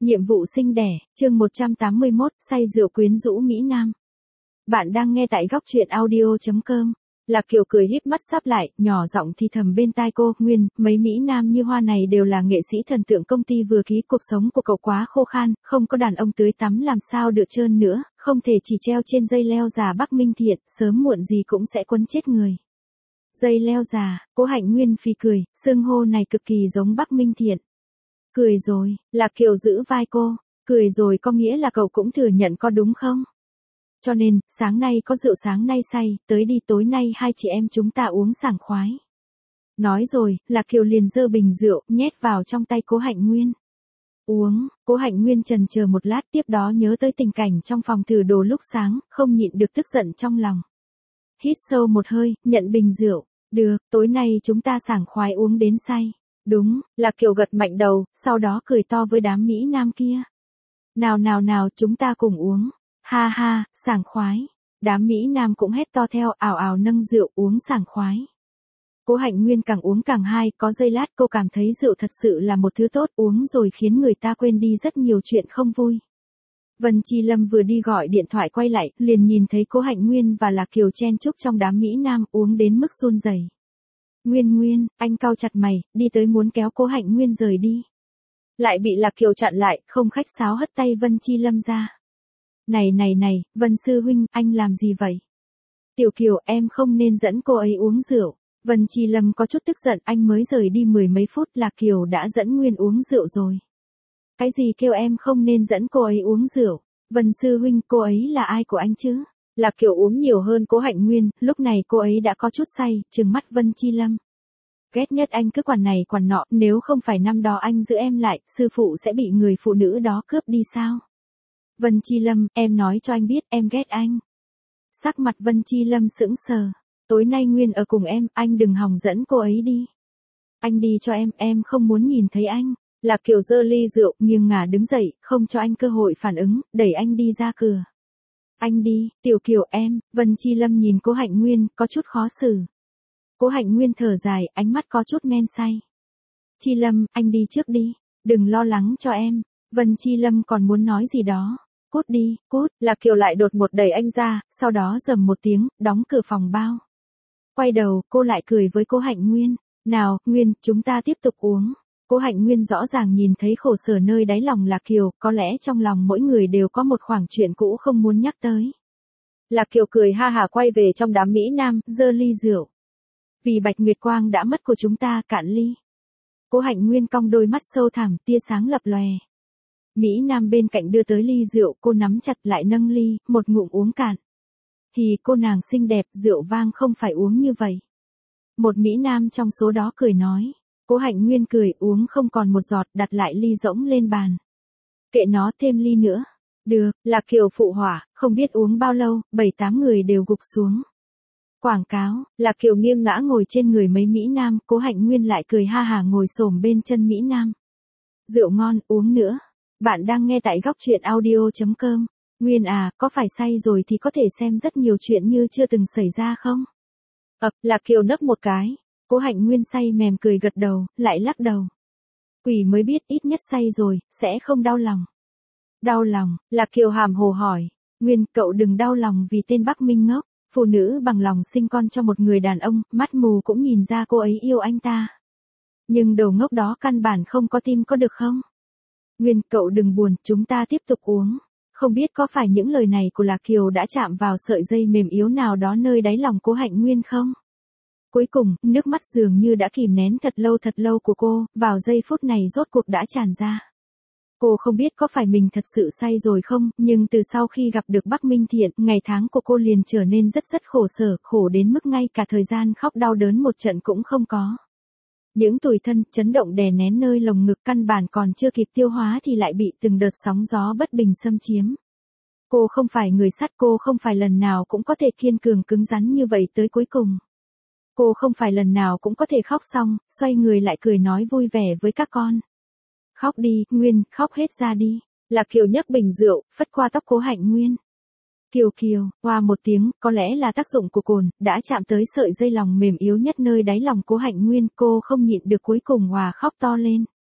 Nhiệm vụ sinh đẻ, chương 181, say rượu quyến rũ Mỹ Nam. Bạn đang nghe tại góc truyện audio.com. Lạc Kiều cười híp mắt sắp lại, nhỏ giọng thì thầm bên tai cô, Nguyên, mấy Mỹ Nam như hoa này đều là nghệ sĩ thần tượng công ty vừa ký, cuộc sống của cậu quá khô khan, không có đàn ông tưới tắm làm sao được trơn nữa, không thể chỉ treo trên dây leo già Bắc Minh Thiện, sớm muộn gì cũng sẽ quấn chết người. Dây leo già, Cố Hạnh Nguyên phì cười, xưng hô này cực kỳ giống Bắc Minh Thiện. Cười rồi, Lạc Kiều giữ vai cô, cười rồi có nghĩa là cậu cũng thừa nhận có đúng không? Cho nên, sáng nay có rượu sáng nay say, tới đi tối nay hai chị em chúng ta uống sảng khoái. Nói rồi, Lạc Kiều liền giơ bình rượu, nhét vào trong tay Cố Hạnh Nguyên. Uống, Cố Hạnh Nguyên chần chờ một lát tiếp đó nhớ tới tình cảnh trong phòng thử đồ lúc sáng, không nhịn được tức giận trong lòng. Hít sâu một hơi, nhận bình rượu, được, tối nay chúng ta sảng khoái uống đến say. Đúng, Lạc Kiều gật mạnh đầu, sau đó cười to với đám Mỹ Nam kia. Nào, chúng ta cùng uống. Ha ha, sảng khoái. Đám Mỹ Nam cũng hét to theo, ào ào nâng rượu uống sảng khoái. Cố Hạnh Nguyên càng uống càng hay, có giây lát cô cảm thấy rượu thật sự là một thứ tốt, uống rồi khiến người ta quên đi rất nhiều chuyện không vui. Vân Chi Lâm vừa đi gọi điện thoại quay lại, liền nhìn thấy Cố Hạnh Nguyên và Lạc Kiều chen chúc trong đám Mỹ Nam uống đến mức run rẩy. Nguyên, anh cau chặt mày, đi tới muốn kéo Cố Hạnh Nguyên rời đi. Lại bị Lạc Kiều chặn lại, không khách sáo hất tay Vân Chi Lâm ra. Này, Vân Sư Huynh, anh làm gì vậy? Tiểu Kiều, em không nên dẫn cô ấy uống rượu. Vân Chi Lâm có chút tức giận, anh mới rời đi mười mấy phút, Lạc Kiều đã dẫn Nguyên uống rượu rồi. Cái gì kêu em không nên dẫn cô ấy uống rượu? Vân Sư Huynh, cô ấy là ai của anh chứ? Lạc Kiều uống nhiều hơn Cố Hạnh Nguyên, lúc này cô ấy đã có chút say, trừng mắt Vân Chi Lâm. Ghét nhất anh cứ quản này quản nọ, nếu không phải năm đó anh giữ em lại, sư phụ sẽ bị người phụ nữ đó cướp đi sao? Vân Chi Lâm, em nói cho anh biết em ghét anh. Sắc mặt Vân Chi Lâm sững sờ. Tối nay Nguyên ở cùng em, anh đừng hòng dẫn cô ấy đi. Anh đi cho em không muốn nhìn thấy anh. Lạc Kiều giơ ly rượu, nghiêng ngả đứng dậy, không cho anh cơ hội phản ứng, đẩy anh đi ra cửa. Anh đi, Tiểu Kiều em, Vân Chi Lâm nhìn Cố Hạnh Nguyên, có chút khó xử. Cố Hạnh Nguyên thở dài, ánh mắt có chút men say. Chi Lâm, anh đi trước đi, đừng lo lắng cho em. Vân Chi Lâm còn muốn nói gì đó. Cút đi, cút, Lạc Kiều lại đột một đẩy anh ra, sau đó rầm một tiếng, đóng cửa phòng bao. Quay đầu, cô lại cười với Cố Hạnh Nguyên. Nào, Nguyên, chúng ta tiếp tục uống. Cố Hạnh Nguyên rõ ràng nhìn thấy khổ sở nơi đáy lòng Lạc Kiều, có lẽ trong lòng mỗi người đều có một khoảng chuyện cũ không muốn nhắc tới. Lạc Kiều cười ha hả quay về trong đám Mỹ Nam, giơ ly rượu. Vì Bạch Nguyệt Quang đã mất của chúng ta, cạn ly. Cố Hạnh Nguyên cong đôi mắt sâu thẳm, tia sáng lập lòe. Mỹ Nam bên cạnh đưa tới ly rượu, cô nắm chặt lại nâng ly, một ngụm uống cạn. Thì cô nàng xinh đẹp, rượu vang không phải uống như vậy. Một Mỹ Nam trong số đó cười nói. Cố Hạnh Nguyên cười, uống không còn một giọt, đặt lại ly rỗng lên bàn. Kệ nó, thêm ly nữa. Được, Lạc Kiều phụ hỏa, không biết uống bao lâu, 7-8 người đều gục xuống. Quảng cáo, Lạc Kiều nghiêng ngã ngồi trên người mấy Mỹ Nam, Cố Hạnh Nguyên lại cười ha hả ngồi xổm bên chân Mỹ Nam. Rượu ngon, uống nữa. Bạn đang nghe tại góc truyện audio.com. Nguyên à, có phải say rồi thì có thể xem rất nhiều chuyện như chưa từng xảy ra không? Lạc Kiều nấc một cái. Cố Hạnh Nguyên say mềm cười gật đầu, lại lắc đầu. Quỷ mới biết ít nhất say rồi, sẽ không đau lòng. Đau lòng, Lạc Kiều hàm hồ hỏi. Nguyên, cậu đừng đau lòng vì tên Bắc Minh ngốc. Phụ nữ bằng lòng sinh con cho một người đàn ông, mắt mù cũng nhìn ra cô ấy yêu anh ta. Nhưng đồ ngốc đó căn bản không có tim có được không? Nguyên, cậu đừng buồn, chúng ta tiếp tục uống. Không biết có phải những lời này của Lạc Kiều đã chạm vào sợi dây mềm yếu nào đó nơi đáy lòng Cố Hạnh Nguyên không? Cuối cùng, nước mắt dường như đã kìm nén thật lâu của cô, vào giây phút này rốt cuộc đã tràn ra. Cô không biết có phải mình thật sự say rồi không, nhưng từ sau khi gặp được Bắc Minh Thiện, ngày tháng của cô liền trở nên rất khổ sở, khổ đến mức ngay cả thời gian khóc đau đớn một trận cũng không có. Những tủi thân, chấn động đè nén nơi lồng ngực căn bản còn chưa kịp tiêu hóa thì lại bị từng đợt sóng gió bất bình xâm chiếm. Cô không phải người sắt, cô không phải lần nào cũng có thể kiên cường cứng rắn như vậy tới cuối cùng. Cô không phải lần nào cũng có thể khóc xong, xoay người lại cười nói vui vẻ với các con. Khóc đi, Nguyên, khóc hết ra đi. Lạc Kiều nhấc bình rượu, phất qua tóc Cố Hạnh Nguyên. Kiều, hoa một tiếng, có lẽ là tác dụng của cồn, đã chạm tới sợi dây lòng mềm yếu nhất nơi đáy lòng Cố Hạnh Nguyên, cô không nhịn được cuối cùng hòa khóc to lên.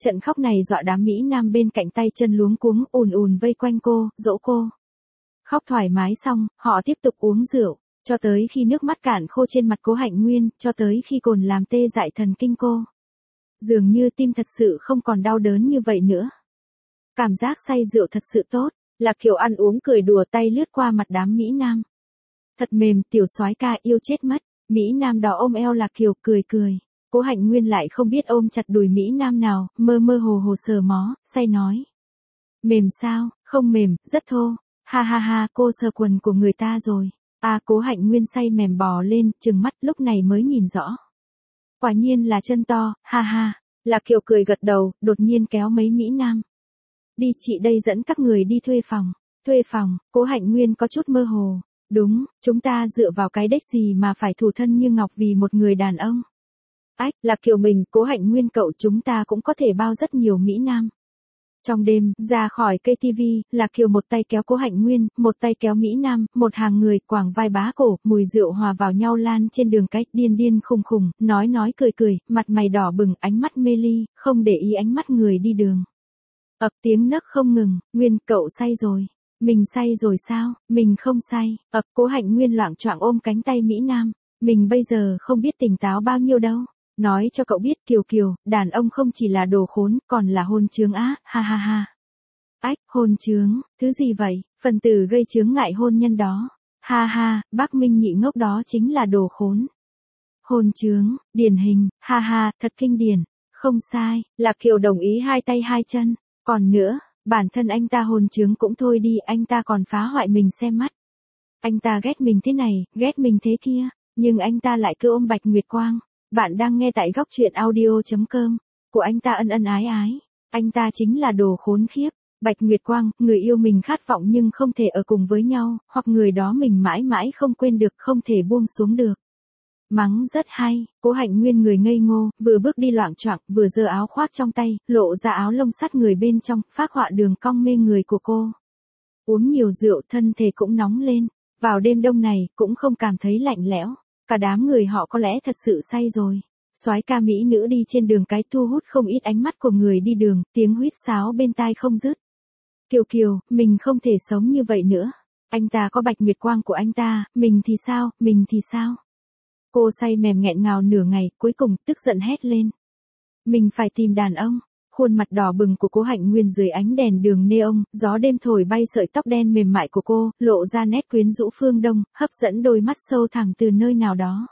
Trận khóc này dọa đám Mỹ Nam bên cạnh tay chân luống cuống ùn ùn vây quanh cô, dỗ cô. Khóc thoải mái xong, họ tiếp tục uống rượu, cho tới khi nước mắt cạn khô trên mặt Cố Hạnh Nguyên, cho tới khi cồn làm tê dại thần kinh cô. Dường như tim thật sự không còn đau đớn như vậy nữa. Cảm giác say rượu thật sự tốt, Lạc Kiều ăn uống cười đùa tay lướt qua mặt đám Mỹ Nam. Thật mềm, tiểu soái ca yêu chết mất. Mỹ Nam đó ôm eo Lạc Kiều cười cười. Cố Hạnh Nguyên lại không biết ôm chặt đùi Mỹ Nam nào, mơ mơ hồ hồ sờ mó, say nói. Mềm sao, không mềm, rất thô. Ha ha ha, cô sờ quần của người ta rồi. À, Cố Hạnh Nguyên say mềm bò lên, trừng mắt lúc này mới nhìn rõ. Quả nhiên là chân to, ha ha. Lạc Kiều cười gật đầu, đột nhiên kéo mấy Mỹ Nam. Đi, chị đây dẫn các người đi thuê phòng. Thuê phòng, Cố Hạnh Nguyên có chút mơ hồ. Đúng, chúng ta dựa vào cái đếch gì mà phải thủ thân như ngọc vì một người đàn ông. Ách, Lạc Kiều mình, Cố Hạnh Nguyên cậu chúng ta cũng có thể bao rất nhiều Mỹ Nam. Trong đêm, ra khỏi cây tivi, Lạc Kiều một tay kéo Cố Hạnh Nguyên, một tay kéo Mỹ Nam, một hàng người quàng vai bá cổ, mùi rượu hòa vào nhau lan trên đường cái, điên điên khùng khùng, nói cười cười, mặt mày đỏ bừng, ánh mắt mê ly, không để ý ánh mắt người đi đường. Tiếng nấc không ngừng, Nguyên cậu say rồi. Mình say rồi sao, mình không say. Cố Hạnh Nguyên loạng choạng ôm cánh tay Mỹ Nam. Mình bây giờ không biết tỉnh táo bao nhiêu đâu. Nói cho cậu biết Kiều Kiều, đàn ông không chỉ là đồ khốn, còn là hôn chướng á, ha ha ha. Ách, hôn chướng, thứ gì vậy, phần tử gây chướng ngại hôn nhân đó. Ha ha, bác Minh Nhị ngốc đó chính là đồ khốn. Hôn chướng, điển hình, ha ha, thật kinh điển. Không sai, Lạc Kiều đồng ý hai tay hai chân. Còn nữa, bản thân anh ta hôn chướng cũng thôi đi, anh ta còn phá hoại mình xem mắt. Anh ta ghét mình thế này, ghét mình thế kia, nhưng anh ta lại cứ ôm Bạch Nguyệt Quang. Bạn đang nghe tại góc truyện audio.com. Của anh ta ân ân ái ái. Anh ta chính là đồ khốn khiếp. Bạch Nguyệt Quang, người yêu mình khát vọng nhưng không thể ở cùng với nhau, hoặc người đó mình mãi mãi không quên được, không thể buông xuống được. Mắng rất hay, Cố Hạnh Nguyên người ngây ngô, vừa bước đi loạng choạng, vừa giơ áo khoác trong tay, lộ ra áo lông sắt người bên trong, phác họa đường cong mê người của cô. Uống nhiều rượu thân thể cũng nóng lên, vào đêm đông này cũng không cảm thấy lạnh lẽo, cả đám người họ có lẽ thật sự say rồi. Soái ca mỹ nữ đi trên đường cái thu hút không ít ánh mắt của người đi đường, tiếng huýt sáo bên tai không dứt. Kiều Kiều, mình không thể sống như vậy nữa. Anh ta có Bạch Nguyệt Quang của anh ta, mình thì sao, mình thì sao? Cô say mềm nghẹn ngào nửa ngày, cuối cùng tức giận hét lên. Mình phải tìm đàn ông. Khuôn mặt đỏ bừng của Cố Hạnh Nguyên dưới ánh đèn đường neon, gió đêm thổi bay sợi tóc đen mềm mại của cô, lộ ra nét quyến rũ phương Đông, hấp dẫn đôi mắt sâu thẳm từ nơi nào đó.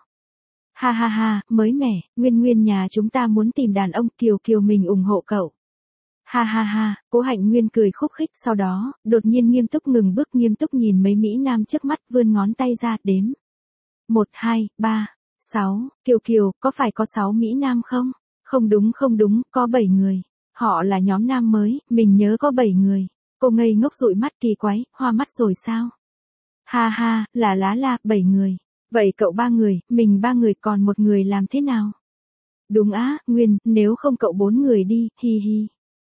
Ha ha ha, mới mẻ, Nguyên nhà chúng ta muốn tìm đàn ông, Kiều Kiều mình ủng hộ cậu. Ha ha ha, Cố Hạnh Nguyên cười khúc khích, sau đó, đột nhiên nghiêm túc ngừng bước, nghiêm túc nhìn mấy Mỹ Nam trước mắt, vươn ngón tay ra, đếm. 1, 2, 3, 6, Kiều Kiều, có phải có 6 Mỹ Nam không? Không đúng, có 7 người. Họ là nhóm nam mới, mình nhớ có 7 người. Cô ngây ngốc dụi mắt kỳ quái, hoa mắt rồi sao? Ha ha, là, 7 người. Vậy cậu 3 người, mình 3 người, còn một người làm thế nào? Đúng á, Nguyên, nếu không cậu 4 người đi, hi hi.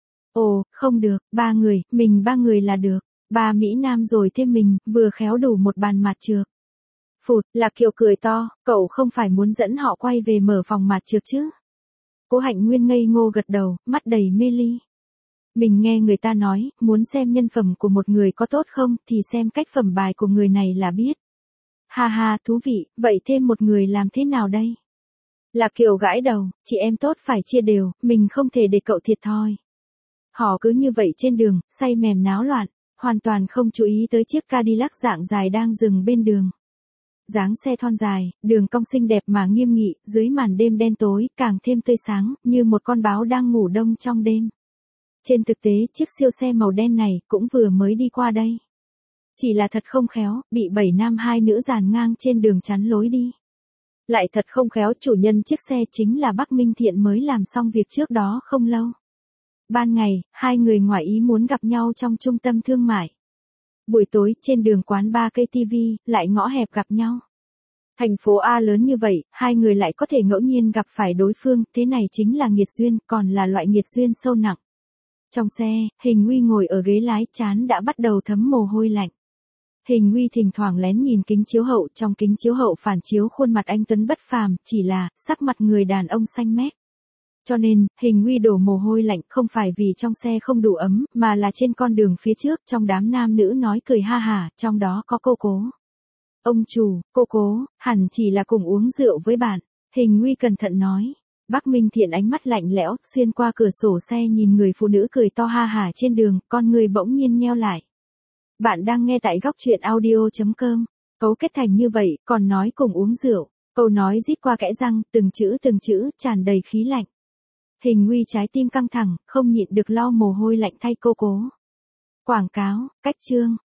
Ồ, không được, 3 người, mình 3 người là được. 3 Mỹ Nam rồi thêm mình, vừa khéo đủ một bàn mạt trược. Phụt, Lạc Kiều cười to, cậu không phải muốn dẫn họ quay về mở phòng mạt trược chứ? Cố Hạnh Nguyên ngây ngô gật đầu, mắt đầy mê ly. Mình nghe người ta nói, muốn xem nhân phẩm của một người có tốt không, thì xem cách phẩm bài của người này là biết. Ha ha, thú vị, vậy thêm một người làm thế nào đây? Lạc Kiều gãi đầu, chị em tốt phải chia đều, mình không thể để cậu thiệt thòi. Họ cứ như vậy trên đường, say mềm náo loạn, hoàn toàn không chú ý tới chiếc Cadillac dạng dài đang dừng bên đường. Dáng xe thon dài, đường cong xinh đẹp mà nghiêm nghị, dưới màn đêm đen tối, càng thêm tươi sáng, như một con báo đang ngủ đông trong đêm. Trên thực tế, chiếc siêu xe màu đen này cũng vừa mới đi qua đây. Chỉ là thật không khéo, bị 7 nam 2 nữ dàn ngang trên đường chắn lối đi. Lại thật không khéo, chủ nhân chiếc xe chính là Bắc Minh Thiện mới làm xong việc trước đó không lâu. Ban ngày, hai người ngoài ý muốn gặp nhau trong trung tâm thương mại. Buổi tối, trên đường quán bar cây TV, lại ngõ hẹp gặp nhau. Thành phố A lớn như vậy, hai người lại có thể ngẫu nhiên gặp phải đối phương, thế này chính là nghiệt duyên, còn là loại nghiệt duyên sâu nặng. Trong xe, Hình Uy ngồi ở ghế lái, trán đã bắt đầu thấm mồ hôi lạnh. Hình Uy thỉnh thoảng lén nhìn kính chiếu hậu, trong kính chiếu hậu phản chiếu khuôn mặt anh tuấn bất phàm, chỉ là sắc mặt người đàn ông xanh mét. Cho nên, Hình Nguy đổ mồ hôi lạnh không phải vì trong xe không đủ ấm, mà là trên con đường phía trước trong đám nam nữ nói cười ha hả, trong đó có cô cố. Ông chủ, cô cố, hẳn chỉ là cùng uống rượu với bạn. Hình Nguy cẩn thận nói. Bác Minh Thiện ánh mắt lạnh lẽo, xuyên qua cửa sổ xe nhìn người phụ nữ cười to ha hả trên đường, con người bỗng nhiên nheo lại. Bạn đang nghe tại góc truyện audio.com. Cấu kết thành như vậy, còn nói cùng uống rượu. Câu nói rít qua kẽ răng, từng chữ, tràn đầy khí lạnh. Hình Nguy trái tim căng thẳng, không nhịn được lau mồ hôi lạnh thay cô cố. Quảng cáo, cách chương.